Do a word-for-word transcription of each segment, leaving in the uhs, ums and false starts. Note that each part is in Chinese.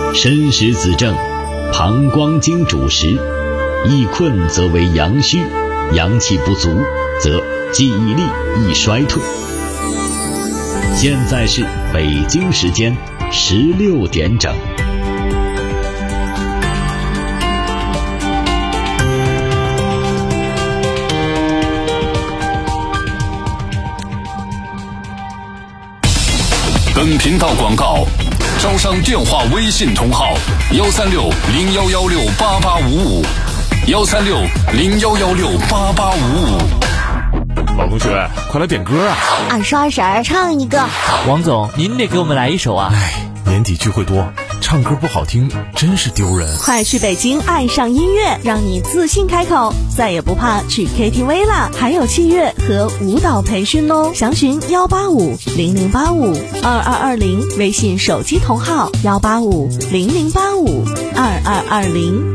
申时子正，膀胱经主食，易困则为阳虚，阳气不足则记忆力易衰退。现在是北京时间十六点整。 本频道广告，招商电话微信同号：幺三六零幺幺六八八五五，幺三六零幺幺六八八五五。 老同学，快来点歌啊！ 二叔二婶儿唱一个。 王总，您得给我们来一首啊！ 哎，年底聚会多，唱歌不好听真是丢人。 快去北京爱上音乐，让你自信开口，再也不怕去 K T V 了，还有器乐和舞蹈培训哦。详询幺八五零零八五二二二零，微信手机同号幺八五零零八五二二二零。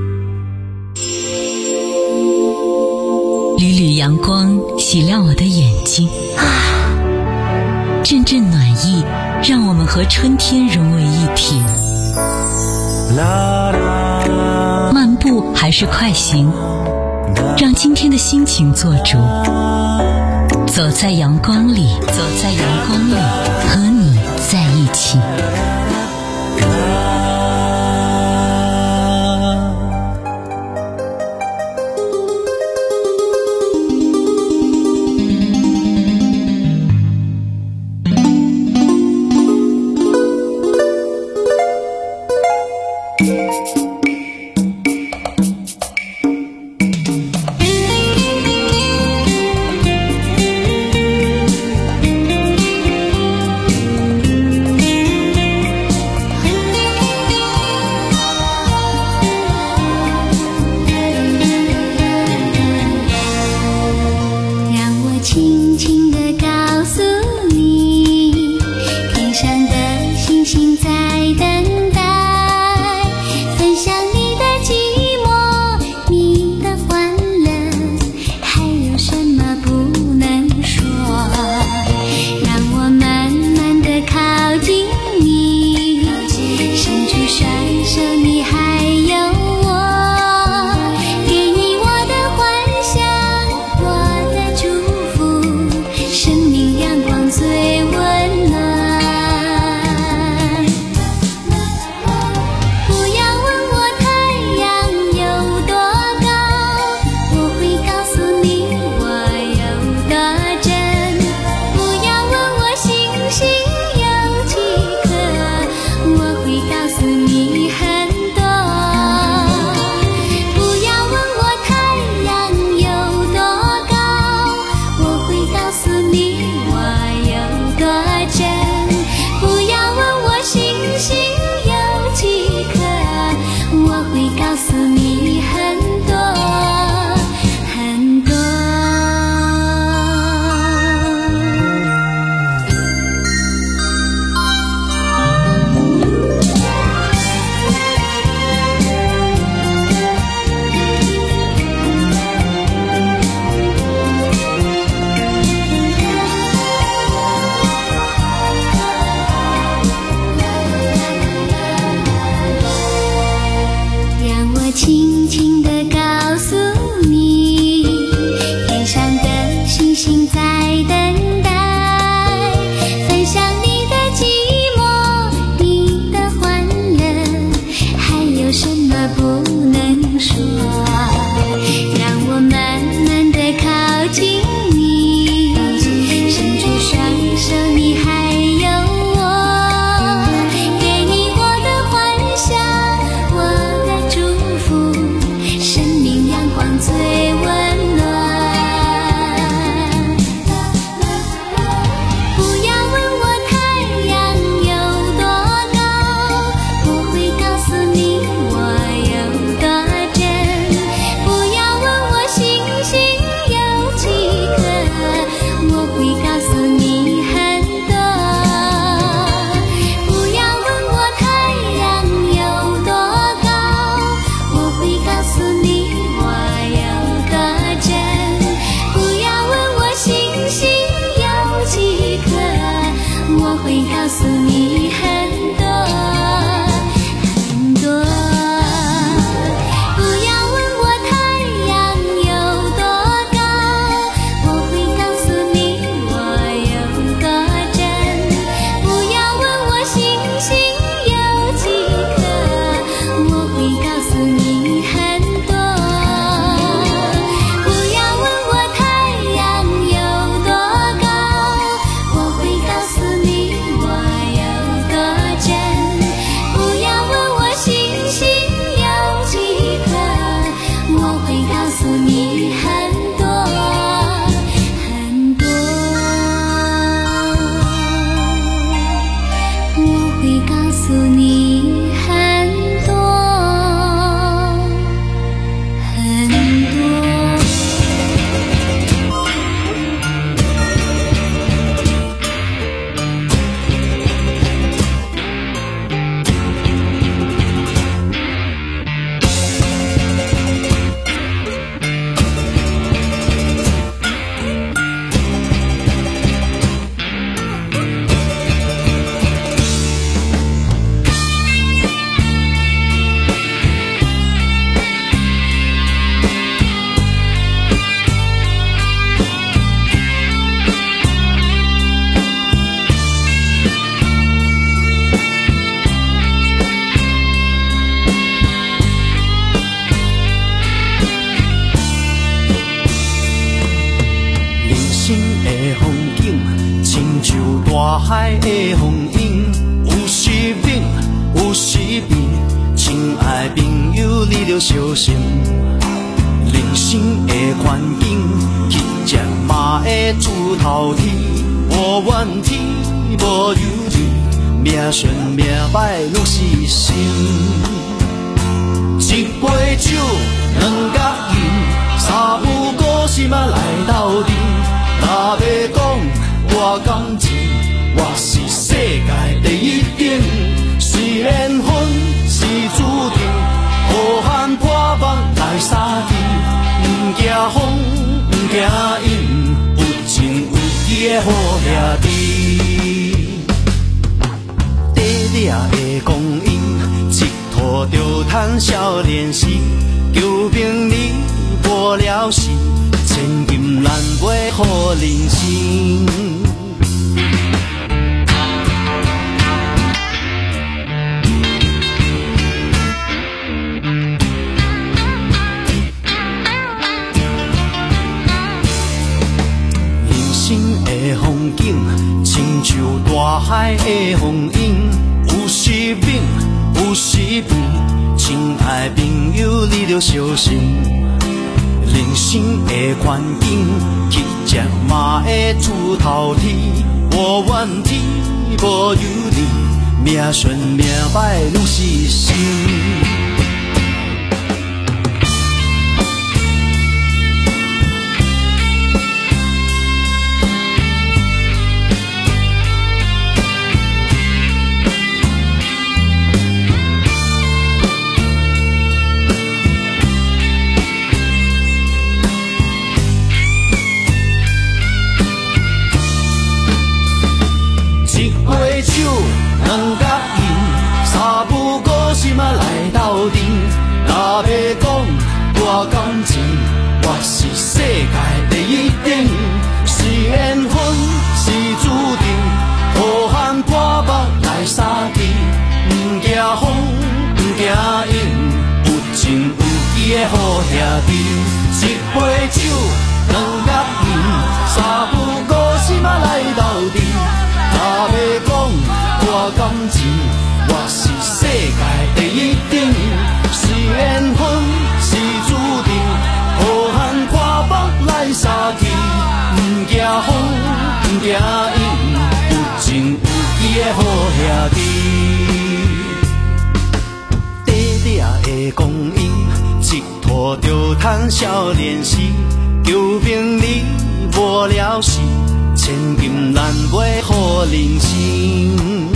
缕缕阳光洗亮我的眼睛，啊，阵阵暖意让我们和春天融为一体。漫步还是快行，让今天的心情做主。走在阳光里，走在阳光里，和你在一起。 的风影，有时冷，有时变，亲爱朋友你着小心。人生的环境，乞食嘛会出头天，无怨天无尤人，命顺命歹愈是心。一杯酒，两角银，三不五时嘛来斗阵。若要讲我感情，我是世界第一等。虽然分是注定，好汉破腹来相见，不惊风，不惊阴，有情有义的好兄弟。短短的光阴，一途着赚少年时，求名利无了时，千金难买好人生。人生的风景，亲像大海的风涌，有时猛，有时平，亲爱朋友你着小心。人生的环境，乞食嘛会出头天，无怨天无尤人，命顺命歹愈是心。两角银，三不五时嘛来斗阵。若要讲我感情，我是世界第一等。虽然分是注定，好汉破腹来相见，不惊风，不惊阴，有情有义的好兄弟。一杯酒，两角银，三不五时嘛来斗阵。若要讲我感情，我是世界第一等。虽然分是注定，好汉破腹来相见，不惊风，不惊阴，有情有义的好兄弟。短短的光阴，一途着赚少年时，求名利无了时，千金难买好人生。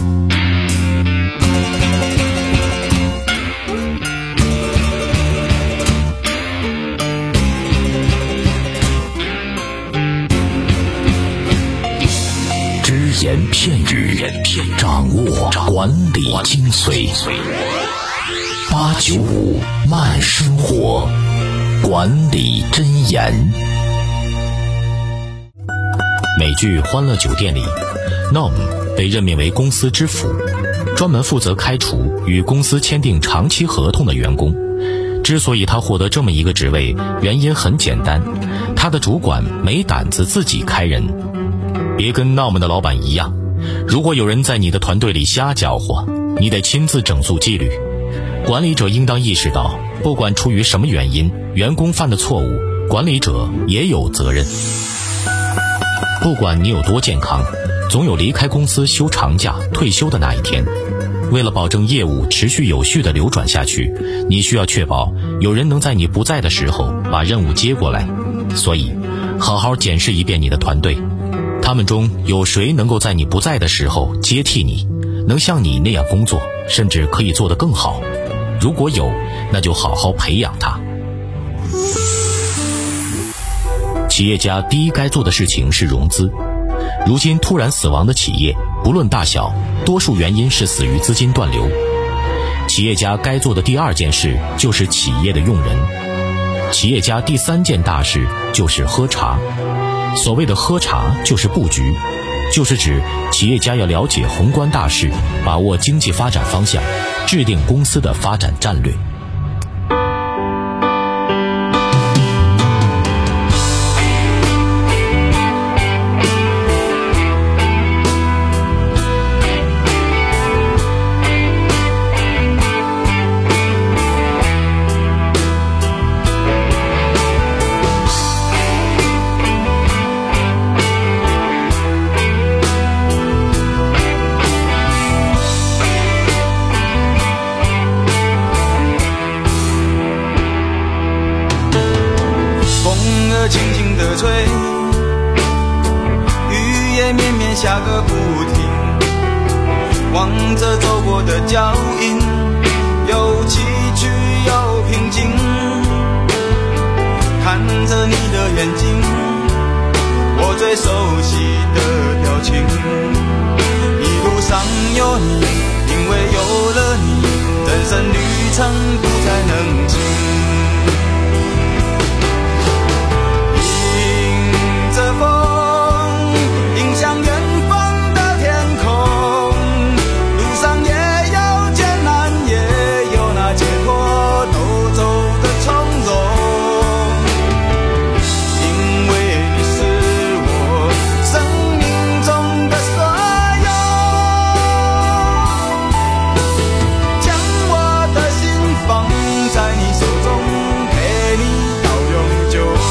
只言片语，掌握管理精髓。八九五慢生活，管理箴言。美剧《欢乐酒店》里 Norm 被任命为公司之父，专门负责开除与公司签订长期合同的员工。之所以他获得这么一个职位，原因很简单，他的主管没胆子自己开人。别跟 Norm 的老板一样，如果有人在你的团队里瞎搅和，你得亲自整肃纪律。管理者应当意识到，不管出于什么原因，员工犯的错误，管理者也有责任。不管你有多健康，总有离开公司休长假、退休的那一天。为了保证业务持续有序地流转下去，你需要确保有人能在你不在的时候把任务接过来。所以，好好检视一遍你的团队，他们中有谁能够在你不在的时候接替你，能像你那样工作，甚至可以做得更好。如果有，那就好好培养他。企业家第一该做的事情是融资。如今突然死亡的企业，不论大小，多数原因是死于资金断流。企业家该做的第二件事就是企业的用人。企业家第三件大事就是喝茶。所谓的喝茶就是布局，就是指企业家要了解宏观大势，把握经济发展方向，制定公司的发展战略。 轻轻地吹，雨也绵绵下个不停，望着走过的脚印，有崎岖有平静，看着你的眼睛，我最熟悉的表情。一路上有你，因为有了你，人生旅程不再能停。迎着风，迎向远方的天空，路上也有艰难，也有那结果都走得从容。因为你是我生命中的所有，将我的心放在你手中，陪你到永久。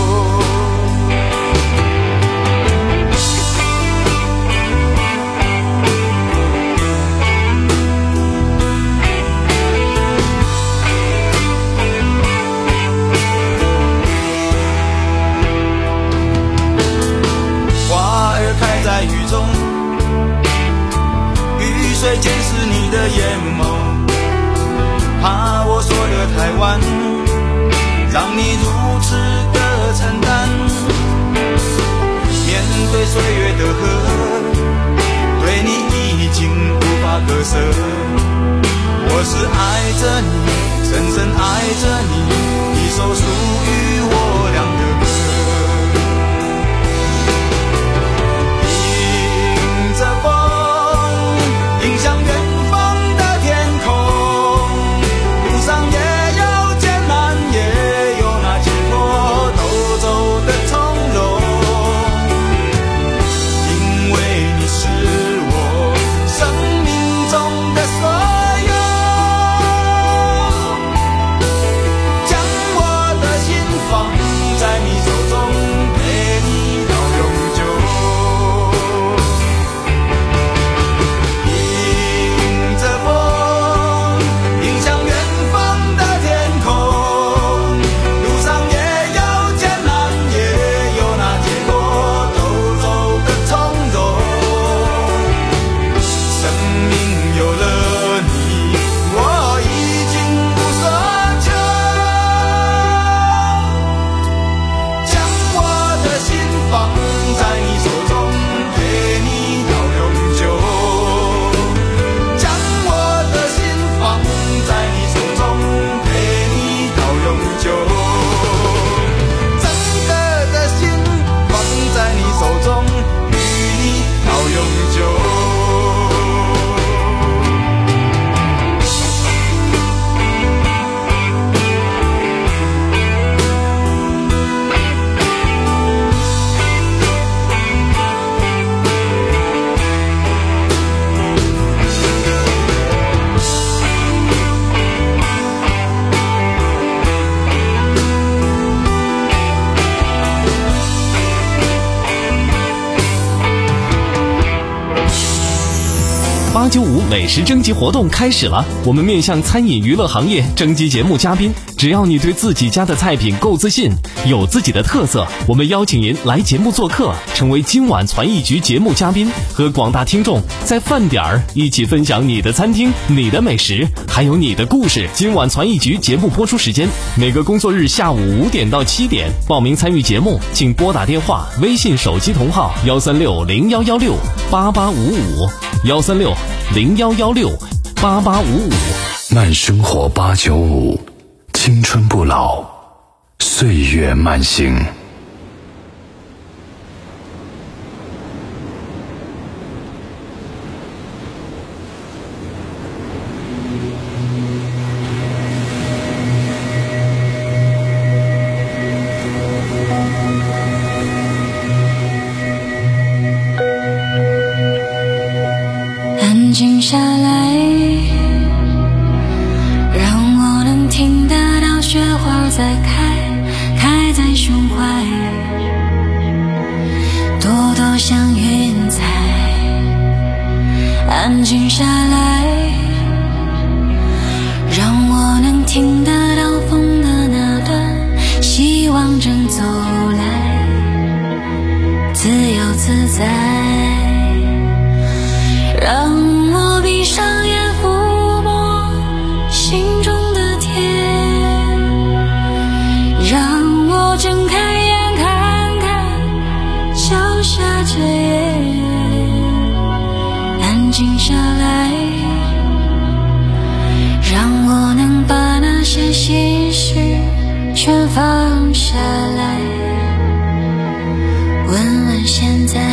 花儿开在雨中，雨水溅湿你的眼眸，怕我说得太晚，让你如此的承担。面对岁月的河，对你已经无法割舍。我是爱着你，深深爱着你，一首属于我俩的歌。迎着风，迎向远方的天空，路上也有艰难，也有那结果都走得从容。因为你是我生命中的所有，将我的心放在你手中，陪你到永久。迎着风，迎向远方的天空，路上也有艰难，也有那结果都走得从容。生命有了你，我已经无所求，将我的心放在你手中，陪你到永久。将我的心放在你手中，陪你到永久。整个的心放在你手中，与你到永久。 八九五美食征集活动开始了，我们面向餐饮娱乐行业征集节目嘉宾，只要你对自己家的菜品够自信，有自己的特色，我们邀请您来节目做客，成为今晚传艺局节目嘉宾，和广大听众在饭点儿一起分享你的餐厅、你的美食，还有你的故事。今晚传艺局节目播出时间每个工作日下午五点到七点，报名参与节目请拨打电话、微信手机同号幺三六零幺幺六八八五五幺三六零幺幺六八八五五。 慢生活八九五，青春不老，岁月慢行。 安静下来，让我能听得到雪花在开，开在胸怀，朵朵像云彩。安静下来，让我能听得到风的那端，希望正走来。 在，让我闭上眼抚摸心中的天，让我睁开眼看看脚下这夜，安静下来，让我能把那些心事全放下来，问问现在。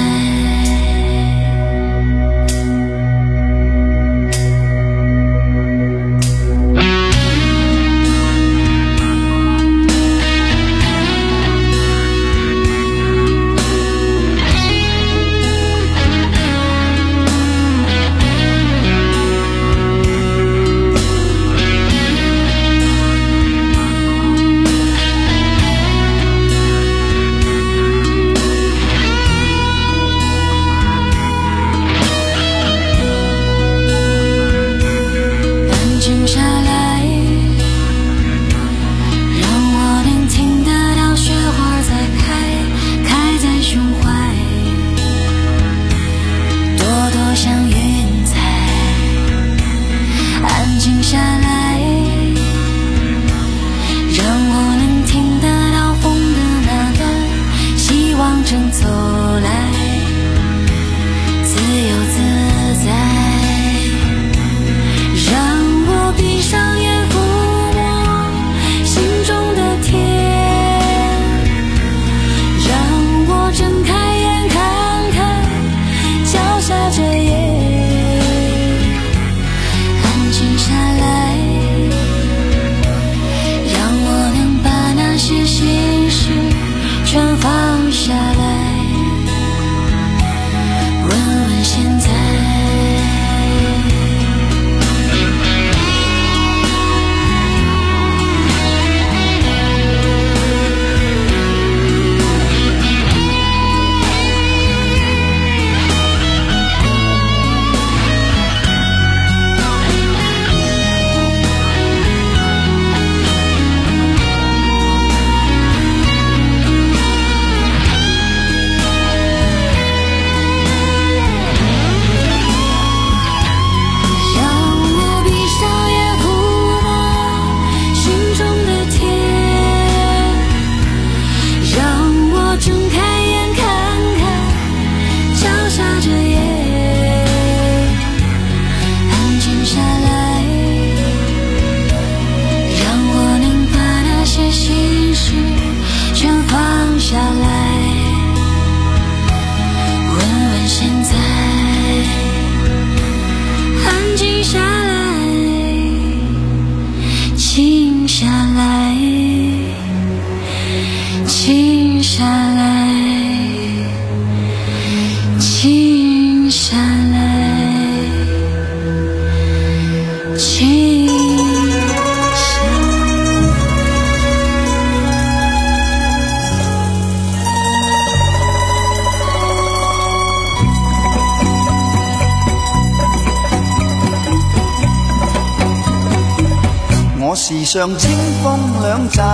時常清風兩袖，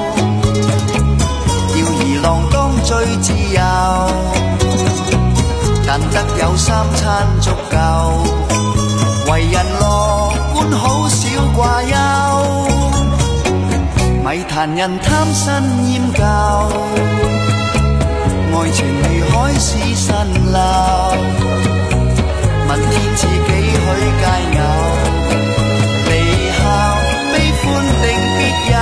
吊兒郎當最自由，但得有三餐足夠，為人樂觀好少掛憂，咪談人貪新厭舊，愛情如海市蜃樓，問天賜幾許佳偶，離校歡定別有，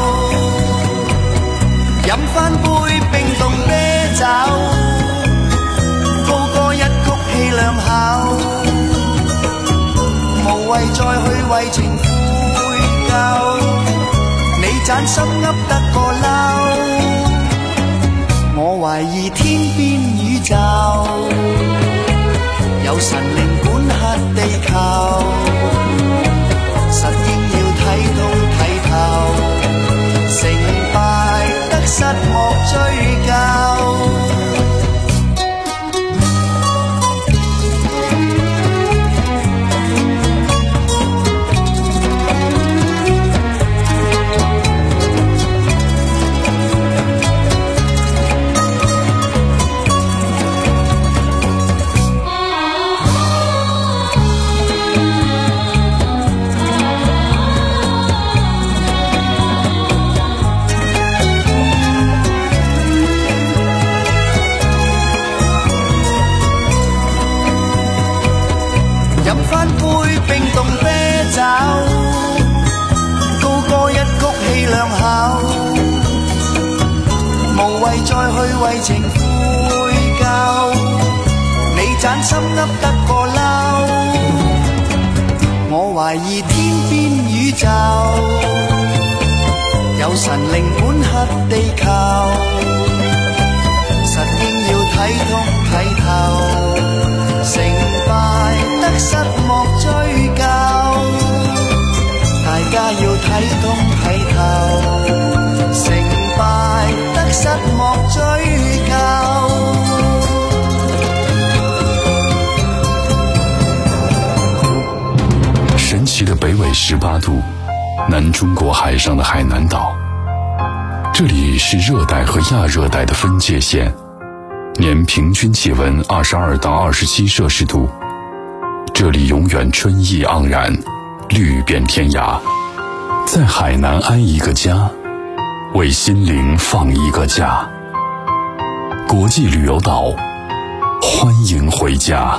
飲翻杯冰凍啤酒，高歌一曲氣兩口，無謂再去為情悔疚，你盞心噏得個嬲，我懷疑天邊宇宙有神靈管轄地球，實應要睇通睇透，成敗得失莫追究。 去為情悔疚，你盞心噏得過嬲，我懷疑天邊宇宙有神靈管轄地球，實應要睇通睇透，成敗得失莫追究，大家要睇通睇透，成敗得失莫追究。 神奇的北纬十八度，南中国海上的海南岛，这里是热带和亚热带的分界线，年平均气温二十二到二十七摄氏度，这里永远春意盎然，绿遍天涯。在海南安一个家，为心灵放一个假。国际旅游岛，欢迎回家。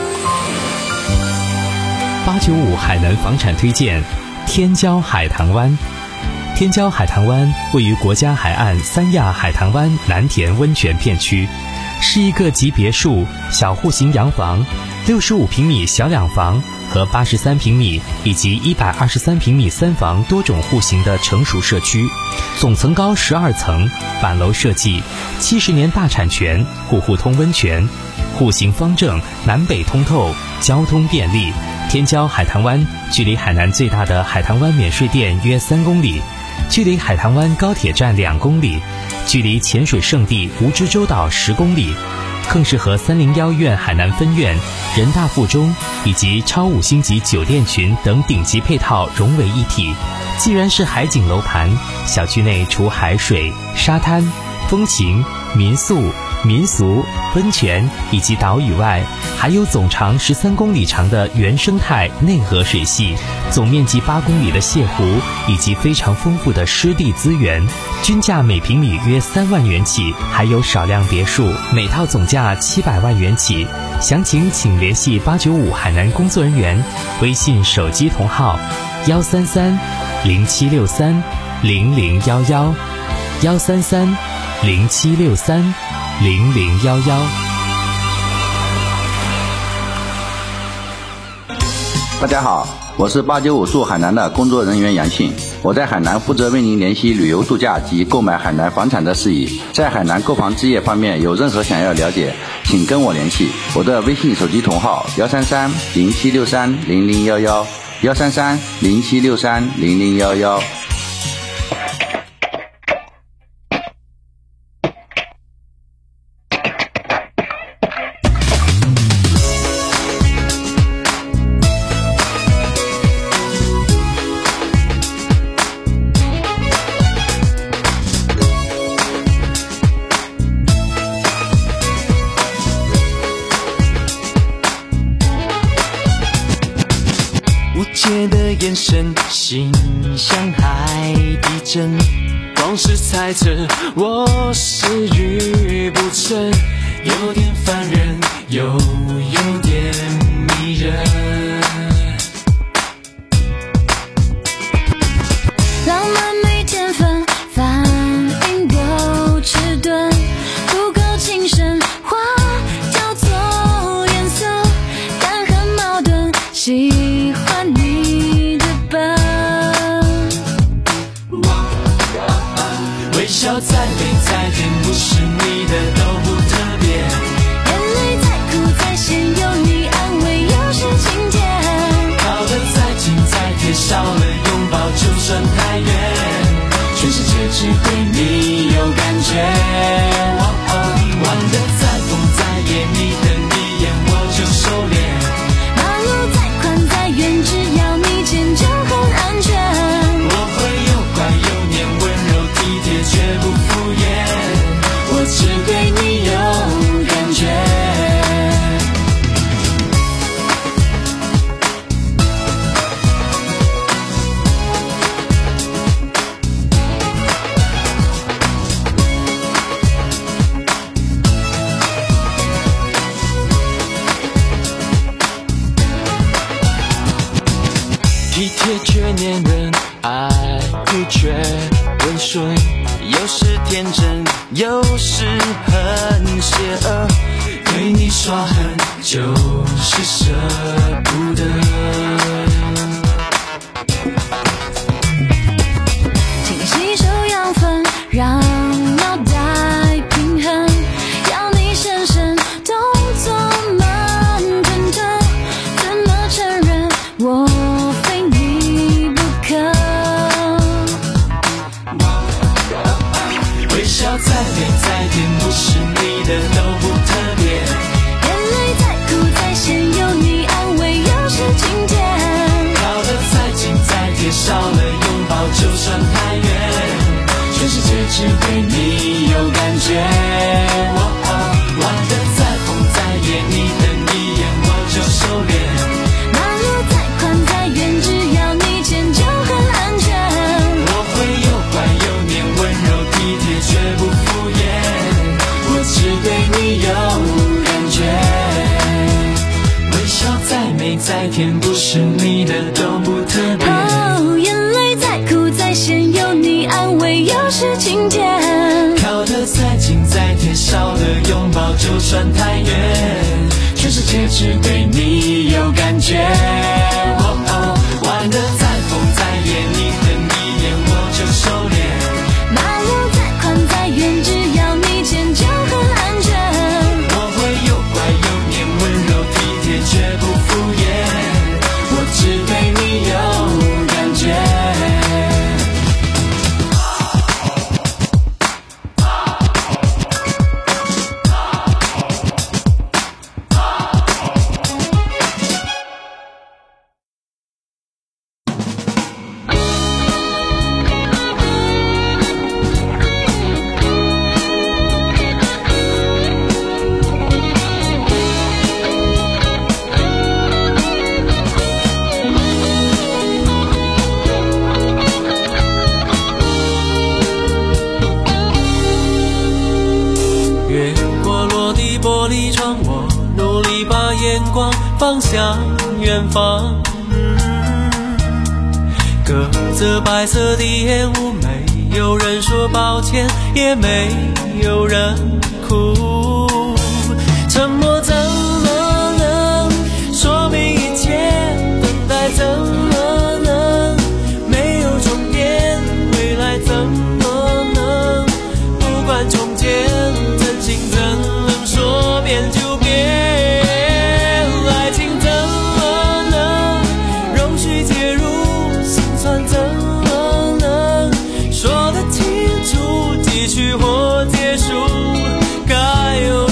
八九五海南房产推荐天骄海棠湾。天骄海棠湾位于国家海岸三亚海棠湾南田温泉片区，是一个集别墅、小户型洋房、六十五平米小两房和八十三平米以及一百二十三平米三房多种户型的成熟社区，总层高十二层，板楼设计，七十年大产权，户户通温泉，户型方正，南北通透，交通便利。天骄海棠湾距离海南最大的海棠湾免税店约三公里，距离海棠湾高铁站两公里，距离潜水圣地蜈支洲岛十公里，更是和三零幺院海南分院、人大附中以及超五星级酒店群等顶级配套融为一体。既然是海景楼盘，小区内除海水、沙滩、风情、民宿、民俗、温泉以及岛屿外，还有总长十三公里长的原生态内河水系，总面积八公里的泻湖，以及非常丰富的湿地资源，均价每平米约三万元起，还有少量别墅，每套总价七百万元起。详情请联系八九五海南工作人员，微信手机同号幺三三零七六三零零幺幺幺三三零七六三零零幺幺。 大家好，我是八九五驻海南的工作人员杨信，我在海南负责为您联系旅游度假及购买海南房产的事宜。在海南购房置业方面有任何想要了解，请跟我联系，我的微信手机同号幺三三零七六三零零幺幺幺三三零七六三零零幺幺。 眼神心像海底针，光是猜测我是愚不成，有点烦人又有点迷人。 浪漫没天分，反应够迟钝，不够精神，话叫做颜色，但很矛盾，喜欢你微笑再美再甜，不是你的都不特别， 眼泪再苦再咸，有你安慰又是晴天， 靠得再近再贴，少了拥抱就算太远，全世界只对你有感觉。哦哦，玩得再疯再野，你的一眼我就收敛， 马路再宽再远，只要你牵就很安全， 我会又乖又黏，温柔体贴绝不敷衍，我只对你有感觉。体贴却黏人，爱苦却温顺， 有时天真，有时很邪恶，对你耍狠就是舍不得。 请吸收养分，让脑袋平衡，要你深深动作慢吞吞，怎么承认我非你不可？ 微笑再美再甜，不是你的都不特别。 眼泪再苦再咸，有你安慰又是晴天。 靠得再近再贴，少了拥抱就算太远。全世界只对你有感觉。哦哦，玩得再疯再野，你等一眼我就收敛。 马路再宽再远，只要你牵就很安全。 我会又乖又黏，温柔体贴绝不敷衍。我只对你有感觉。微笑再美再甜，不是你的都不特别。 哦，眼泪再苦再咸，有你安慰又是晴天。 靠得再近再贴，少了拥抱就算太远。全世界只对你有感觉。哦哦，玩得再疯再野，你等一眼我就收敛。 马路再宽再远，只要你牵就很安全。 我会又乖又黏，温柔体贴绝不敷衍。我只对你有感觉。 越过落地玻璃窗，我努力把眼光放向远方。隔着白色的烟雾，没有人说抱歉，也没有人哭。沉默怎么能说明一切？等待怎么能没有终点？未来怎么能不管从前？真心怎能说变就变？爱情怎么能容许介入？心酸怎么能说得清楚？继续或结束？该有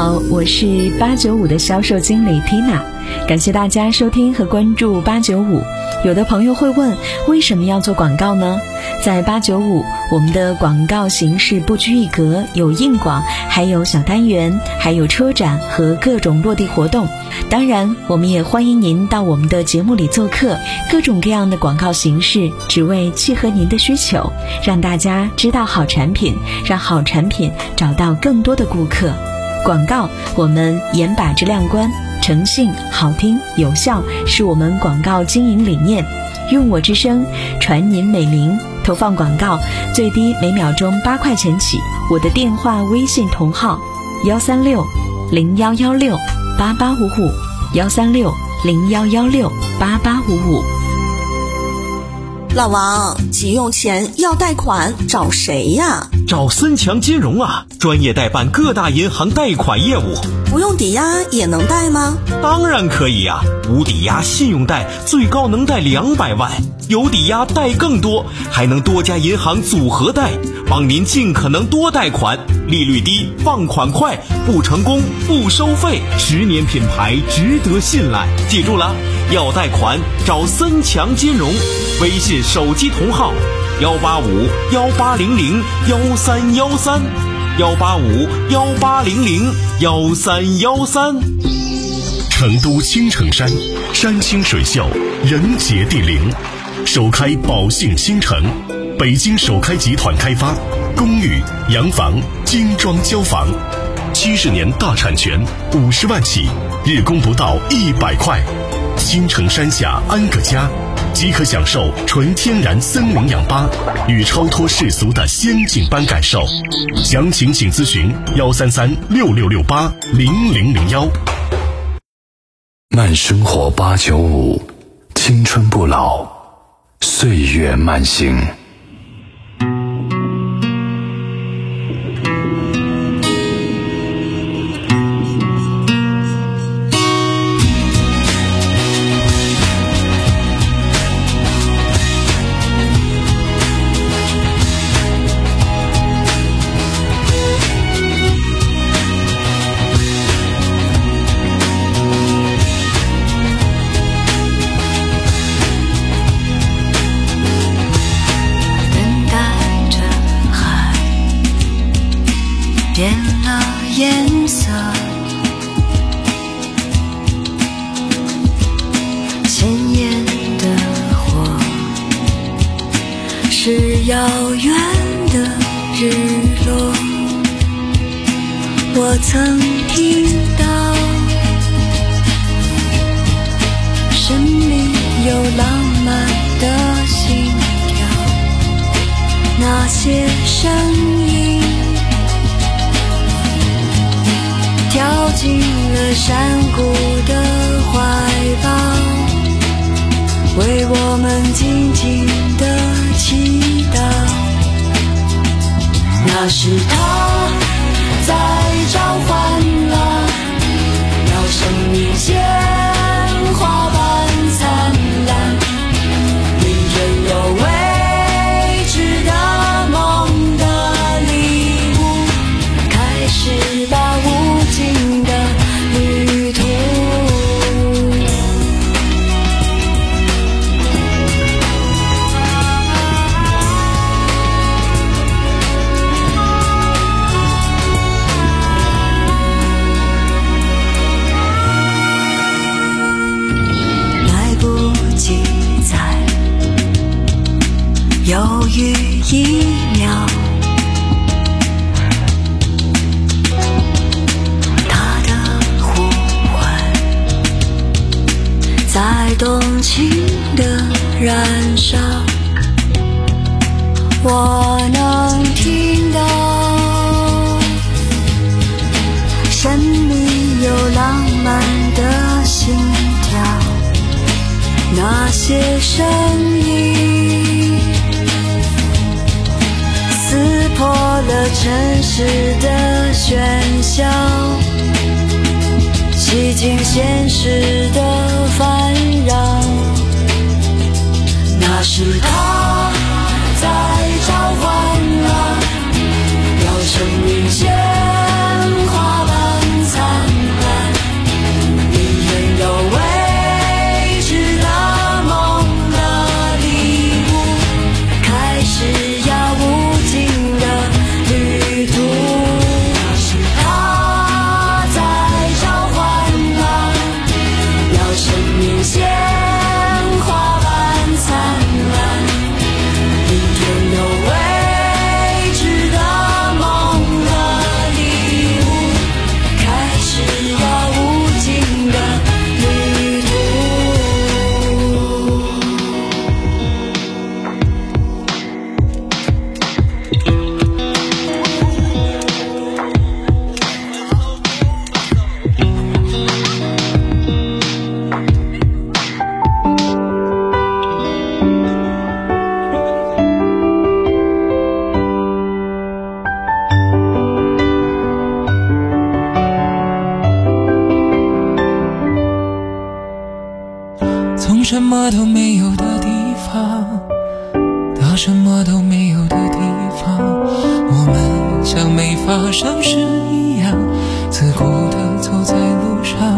好，我是八九五的销售经理 Tina， 感谢大家收听和关注八九五。有的朋友会问，为什么要做广告呢？在八九五，我们的广告形式不拘一格，有硬广，还有小单元，还有车展和各种落地活动。当然，我们也欢迎您到我们的节目里做客，各种各样的广告形式，只为契合您的需求，让大家知道好产品，让好产品找到更多的顾客。广告，我们严把质量关，诚信、好听、有效是我们广告经营理念。用我之声，传您美名。投放广告最低每秒钟八块钱起。我的电话、微信同号：幺三六零幺幺六八八五五，幺三六零幺幺六八八五五。 老王，急用钱要贷款，找谁呀？ 找森强金融啊，专业代办各大银行贷款业务。 不用抵押也能贷吗？ 当然可以呀、啊，无抵押信用贷最高能贷两百万，有抵押贷更多，还能多家银行组合贷，帮您尽可能多贷款，利率低，放款快，不成功不收费，十年品牌，值得信赖。记住了，要贷款找森强金融，微信、手机同号：幺八五幺八零零幺三幺三，幺八五幺八零零幺三幺三。 成都青城山，山清水秀，人杰地灵，首开宝兴新城，北京首开集团开发，公寓、洋房、精装交房，七十年大产权，五十万起，日供不到一百块。青城山下安个家，即可享受纯天然森林氧吧与超脱世俗的仙境般感受。详情请咨询幺三三六六六八零零零幺。 慢生活八九五，青春不老，岁月慢行。 变了颜色，鲜艳的火是遥远的日落。我曾听到生命有浪漫的心跳，那些声音跳进了山谷的怀抱，为我们静静的祈祷。那是他在召唤了，让生命鲜花般灿烂，领着有未知的梦的礼物，开始吧无尽的旅途。来不及再犹豫一秒，在动情的燃烧，我能听到生命有浪漫的心跳，那些声音撕破了城市的喧嚣，洗净现实的烦扰。那是他在召唤了，让生命鲜花般灿什么都没有的地方，到什么都没有的地方，我们像没发生事一样，自顾地走在路上。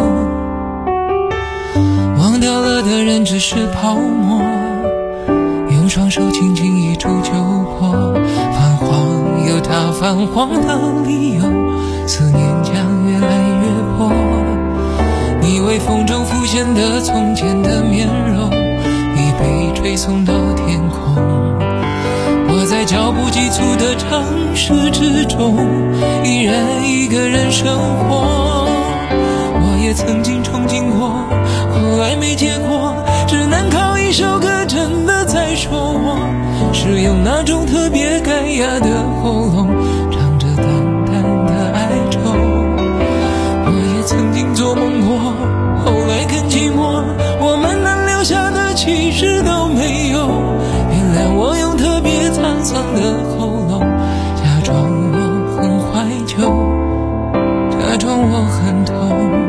忘掉了的人只是泡沫，用双手轻轻一触就破。泛黄有它泛黄的理由，思念将越来越薄。你微风中浮现的从前的面容，已被吹送到天空。我在脚步急促的城市之中，依然一个人生活。我也曾经憧憬过，后来没结果，只能靠一首歌真的在说我，是用那种特别干哑的喉咙，唱着淡淡的哀愁。我也曾经做梦过，后来更寂寞，我们能留下的其实都没有。原谅我用特别沧桑的喉咙，假装我很怀旧，假装我很痛。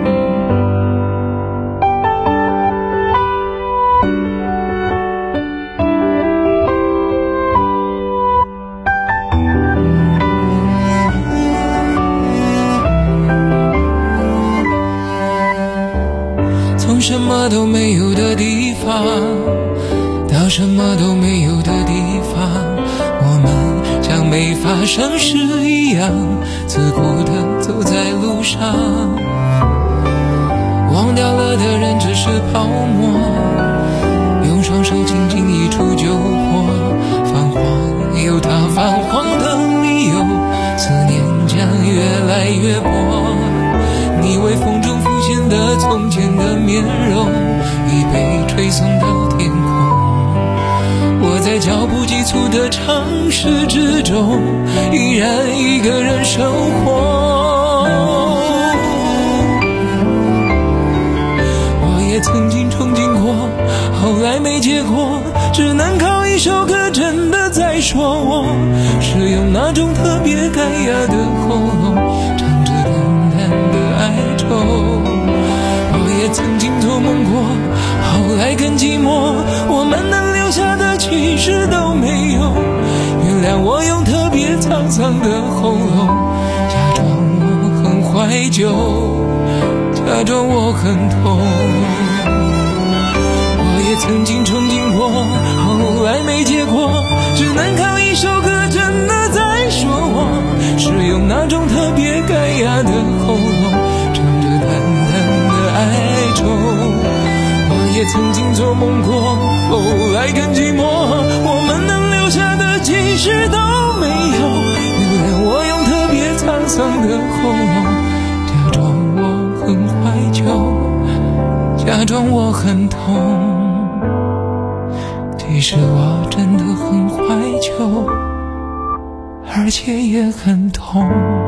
从什么都没有的地方到什么都没有的地方，我们像没发生事一样，自顾地走在路上。忘掉了的人只是泡沫，用双手轻轻一触就破。泛黄有它泛黄的理由，思念将越来越薄。你微风中浮现的从前的面容，已被吹送到天空。我在脚步急促的城市之中，依然一个人生活。我也曾经憧憬过，后来没结果，只能靠一首歌真的在说我，是用那种特别干哑的喉咙，唱着淡淡的哀愁。我也曾经做梦过，后来更寂寞，我们能留下的其实都没有。原谅我用特别沧桑的喉咙，假装我很怀旧，假装我很痛。我也曾经憧憬过，后来没结果，只能靠一首歌真的在说我，是用那种特别干哑的喉咙，唱着淡淡的哀愁。我也曾经做梦过，后来更寂寞，我们能留下的其实都没有。原谅我用特别沧桑的喉咙，假装我很怀旧，假装我很痛。其实我真的很怀旧，而且也很痛。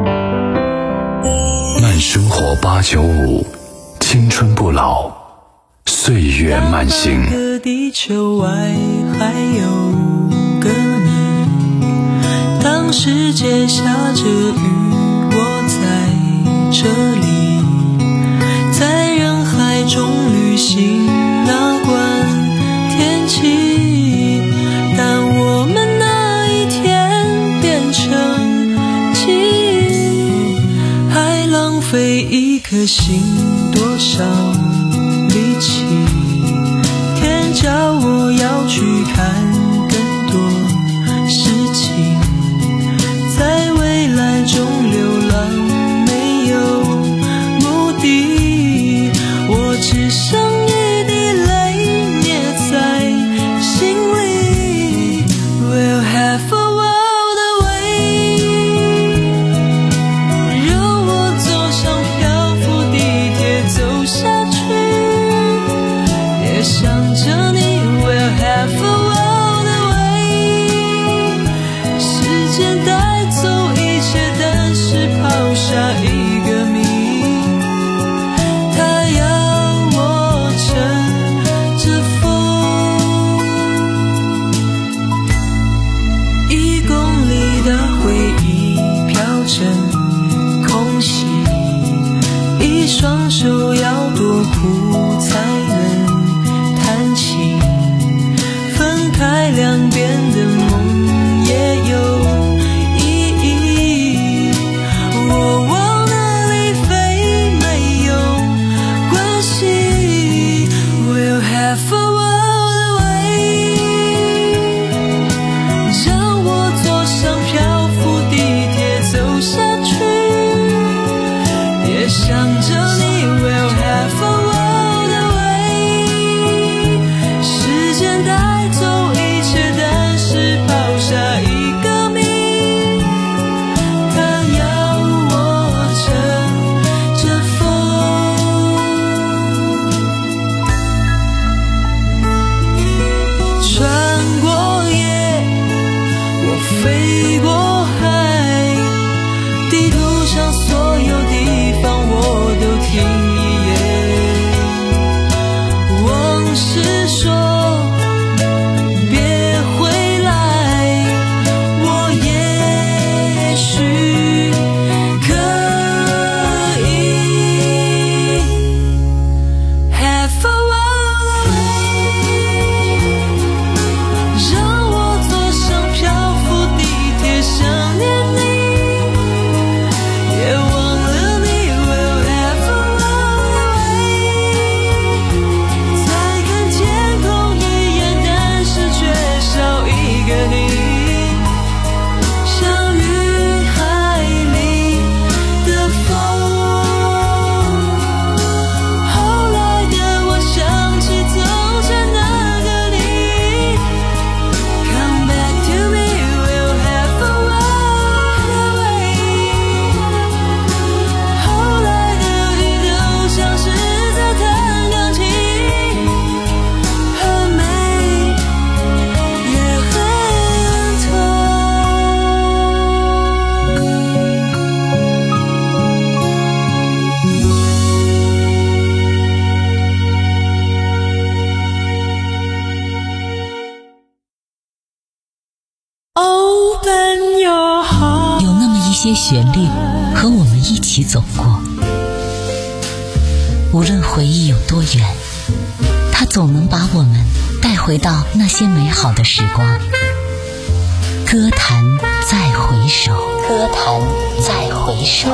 慢生活八九五，青春不老，岁月慢行。 半个地球外还有个你，当世界下着雨，我在这里，在人海中旅行，哪管天气。但我们那一天变成记忆，还浪费一颗心多少力气，天叫我要去看更多事情，在未来中流浪没有目的，我只剩一滴泪捏在心里。 We'll have a world away， 让我坐上漂浮地铁走下去，也想着你。 We'll have a world away， 时间带走一切，但是抛下一个谜，它要我乘着风，一公里的回忆飘成空气，一双手要多苦才能弹起。 着你 We'll have a world away， 时间带走一切，但是抛下一个谜，它要我乘着风，穿过夜，我飞过海，地图上所有地方我都听一眼。往事说别回来，我也许可以 have a world away， 让我坐上漂浮地铁想念你，也忘了你 We'll have a world away， 再看天空一眼，但是缺少一个你，像雨海里的风。后来的我想起从前那个你， Come back to me We'll have a world away， 后来的雨都像是在弹钢琴，很美也很痛。Open your heart， 有那么一些旋律和我们一起走过，无论回忆有多远，它总能把我们带回到那些美好的时光。歌坛再回首，歌坛再回首。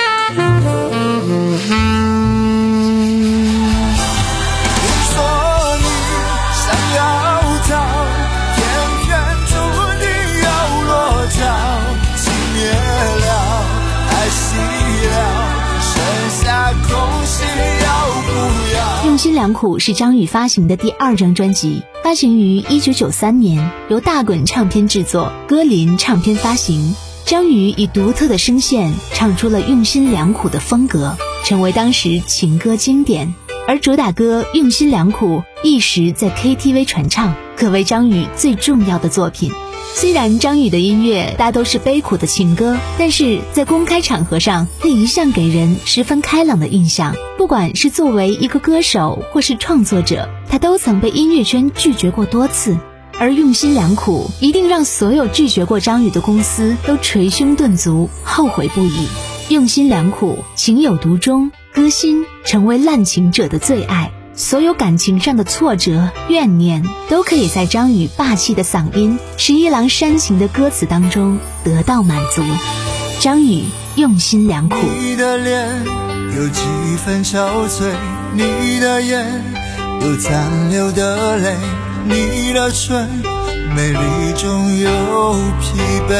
说你想要逃，偏偏注定要落脚，情灭了，爱熄了，剩下空隙要不要？ 用心良苦是张宇发行的第二张专辑，发行于一九九三年，由大滚唱片制作，歌林唱片发行。张宇以独特的声线唱出了用心良苦的风格，成为当时情歌经典。而主打歌《用心良苦》一时在 K T V 传唱，可谓张宇最重要的作品。虽然张宇的音乐大都是悲苦的情歌，但是在公开场合上，他一向给人十分开朗的印象。不管是作为一个歌手或是创作者，他都曾被音乐圈拒绝过多次。而用心良苦一定让所有拒绝过张宇的公司都捶胸顿足，后悔不已。用心良苦，情有独钟，歌心成为滥情者的最爱。所有感情上的挫折、怨念，都可以在张宇霸气的嗓音、十一郎煽情的歌词当中得到满足。张宇用心良苦。 你的脸有几分憔悴，你的眼有残留的泪，你的唇美丽中有疲惫，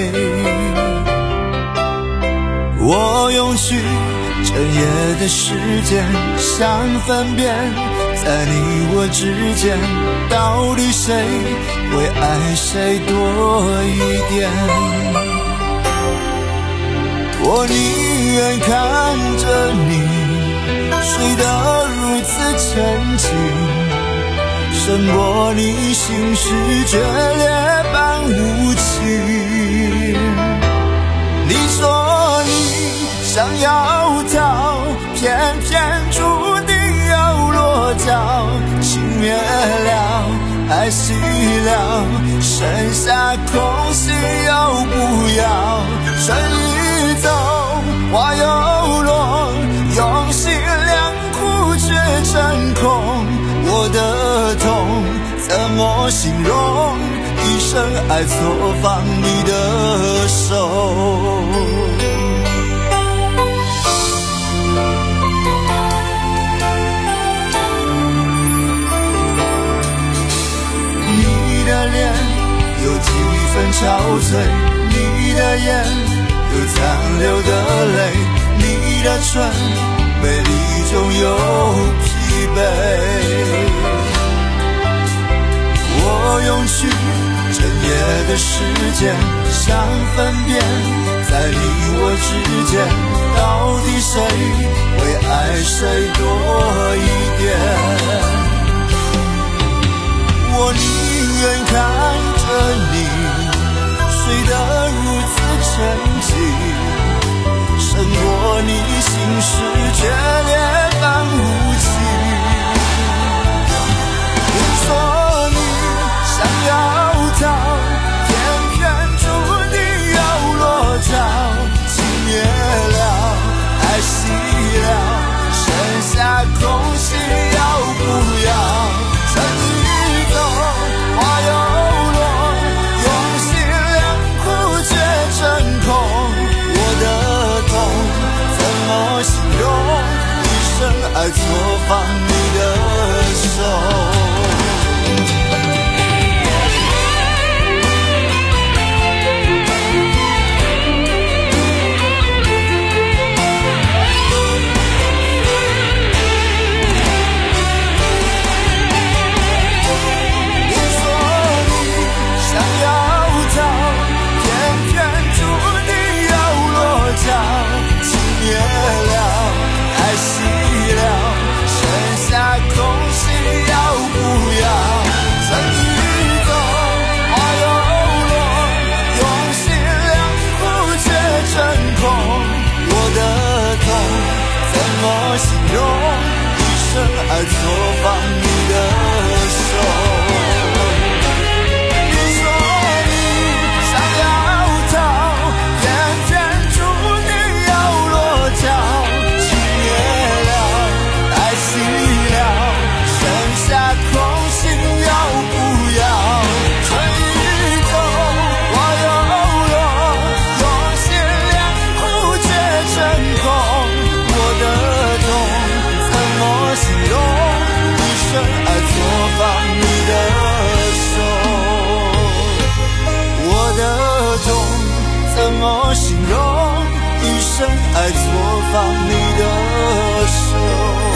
我用去整夜的时间想分辨，在你我之间到底谁会爱谁多一点，我宁愿看着你睡得如此沉静，胜过你心事决裂般无情。你说你想要逃，偏偏注定要落脚，情灭了，爱熄了，剩下空隙要不要？春已走，花又落，用心良苦却成空，我的痛怎么形容？一生爱错放你的手，你的脸有几分憔悴，你的眼有残留的泪，你的唇美丽中有疲惫，我用去整夜的时间想分辨，在你我之间到底谁会爱谁多一点，我宁愿看着你睡得如此沉静，胜过你心事决裂般无情。听说你想要逃，偏偏注定要落脚，情灭了，爱熄了，剩下空隙要不要？春雨走，花又落，用心良苦却成空，我的痛怎么形容？一生爱错放你的手。爱错放你的手，你说你想要逃，偏偏注定要落脚，情灭了，爱熄了，剩下空心要不要？春雨走，花又落，用心良苦却成空，我的痛怎么形容？爱错放你的手，我的痛怎么形容？一生爱错放你的手。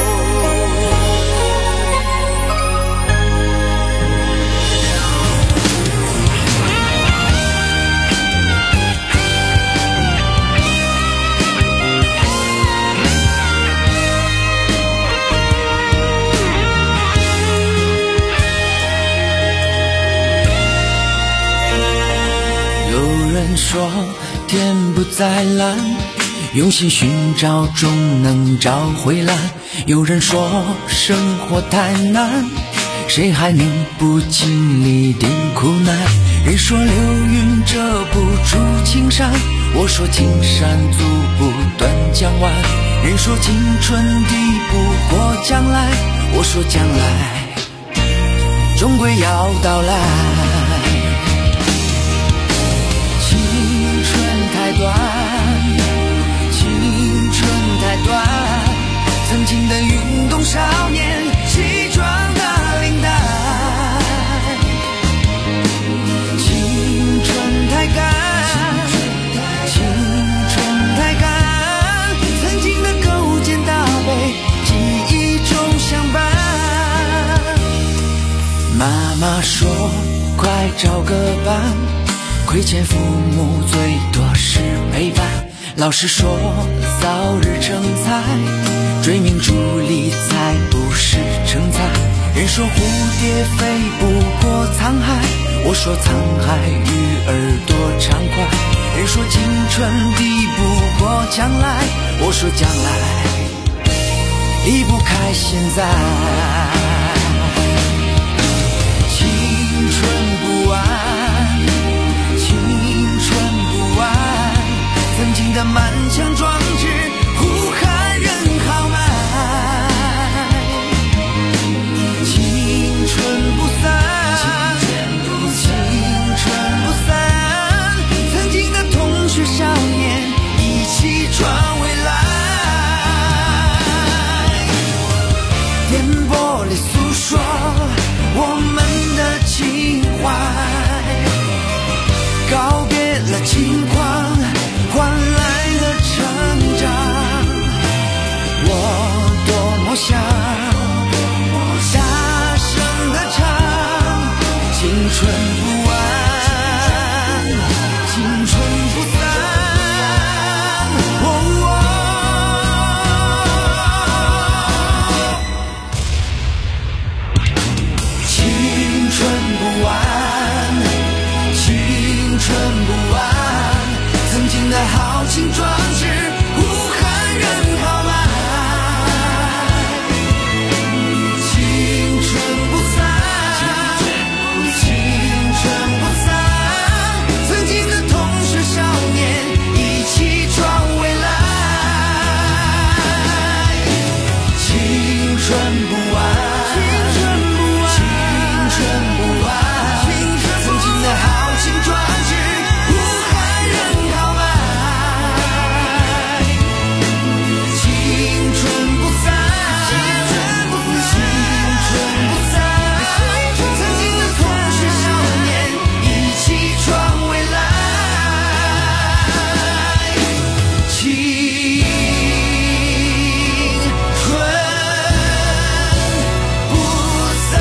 说天不再蓝，用心寻找终能找回来。有人说生活太难，谁还能不经历点苦难？人说流云遮不住青山，我说青山阻不断江湾。人说青春抵不过将来，我说将来终归要到来。太短，青春太短，曾经的运动少年，西装的领带。青春太干，青春太干，曾经的勾肩搭背，记忆中相伴。妈妈说，快找个伴。亏欠父母最多是陪伴，老师说早日成才，追名逐利才不是成才。人说蝴蝶飞不过沧海，我说沧海鱼儿多畅快。人说青春抵不过将来，我说将来离不开现在。青春不完，曾经的满腔壮志，呼喊人豪迈。青春不散，青春不散，曾经的同学少年，一起闯未来。颠簸里诉说我们的情怀，告别了轻狂，换来了成想，大声的唱，青春不完，青春不散。哦哦青春不完，青春不完，曾经的豪情壮志，呼喊人豪迈。青春不散，青春不散，曾经的同是少年，一起闯未来。青春不完，青春不完，青春不完，曾经的豪情壮志，呼喊人豪迈。青春不散，青春不散，青春不散，曾经的同是少年，一起闯未来。青春不散。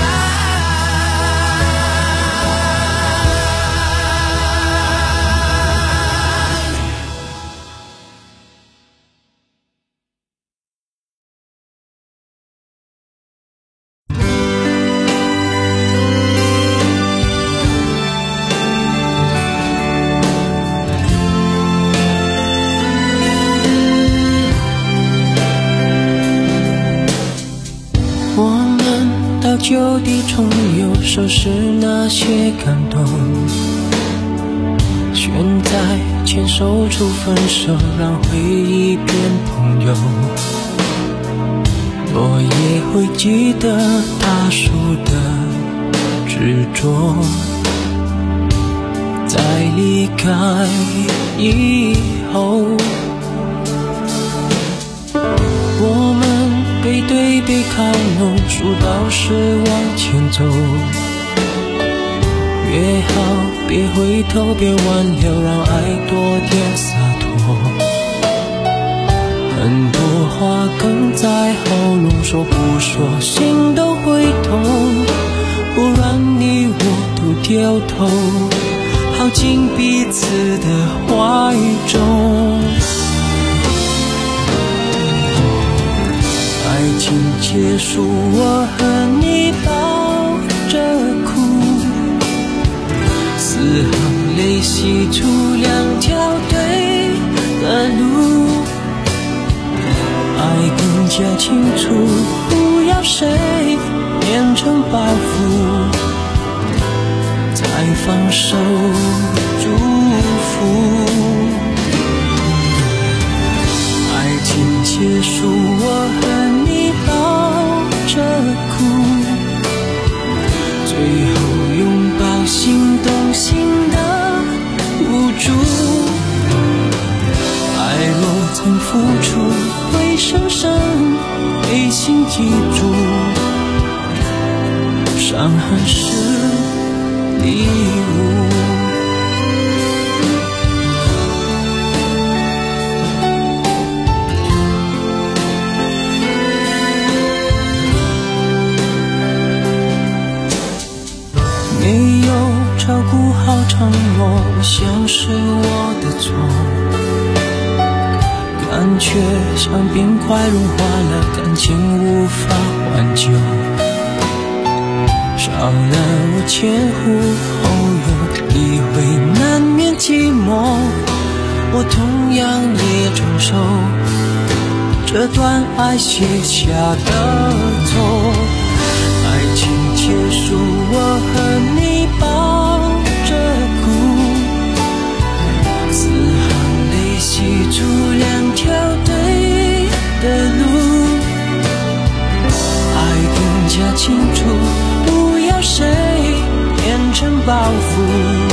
我们到旧地重游，收拾那些感动。现在牵手处分手，让回忆变朋友。我也会记得大叔的执着，在离开以后，我们背对背靠拢，数到十往前走。约好别回头别挽留，让爱多点洒脱。很多话哽在喉咙，说不说心都会痛。不然你我都掉头，耗进彼此的怀中。爱情结束，我和你抱着哭，四行泪洗出两条对的路。爱更加清楚，不要谁变成包袱，再放手祝福。爱情结束，我和你抱着哭，最后拥抱心动心的无助。爱若曾付出，会深深被心记住，伤痕是礼物。没有照顾好承诺，像是我的错，感觉像冰块融化了，感情无法挽救，少了我前呼后拥，理会难免寂寞，我同样也承受这段爱写下的错。爱情结束，我和你抱着哭，四行泪洗出两条对的路。爱更加清楚，不要谁变成包袱，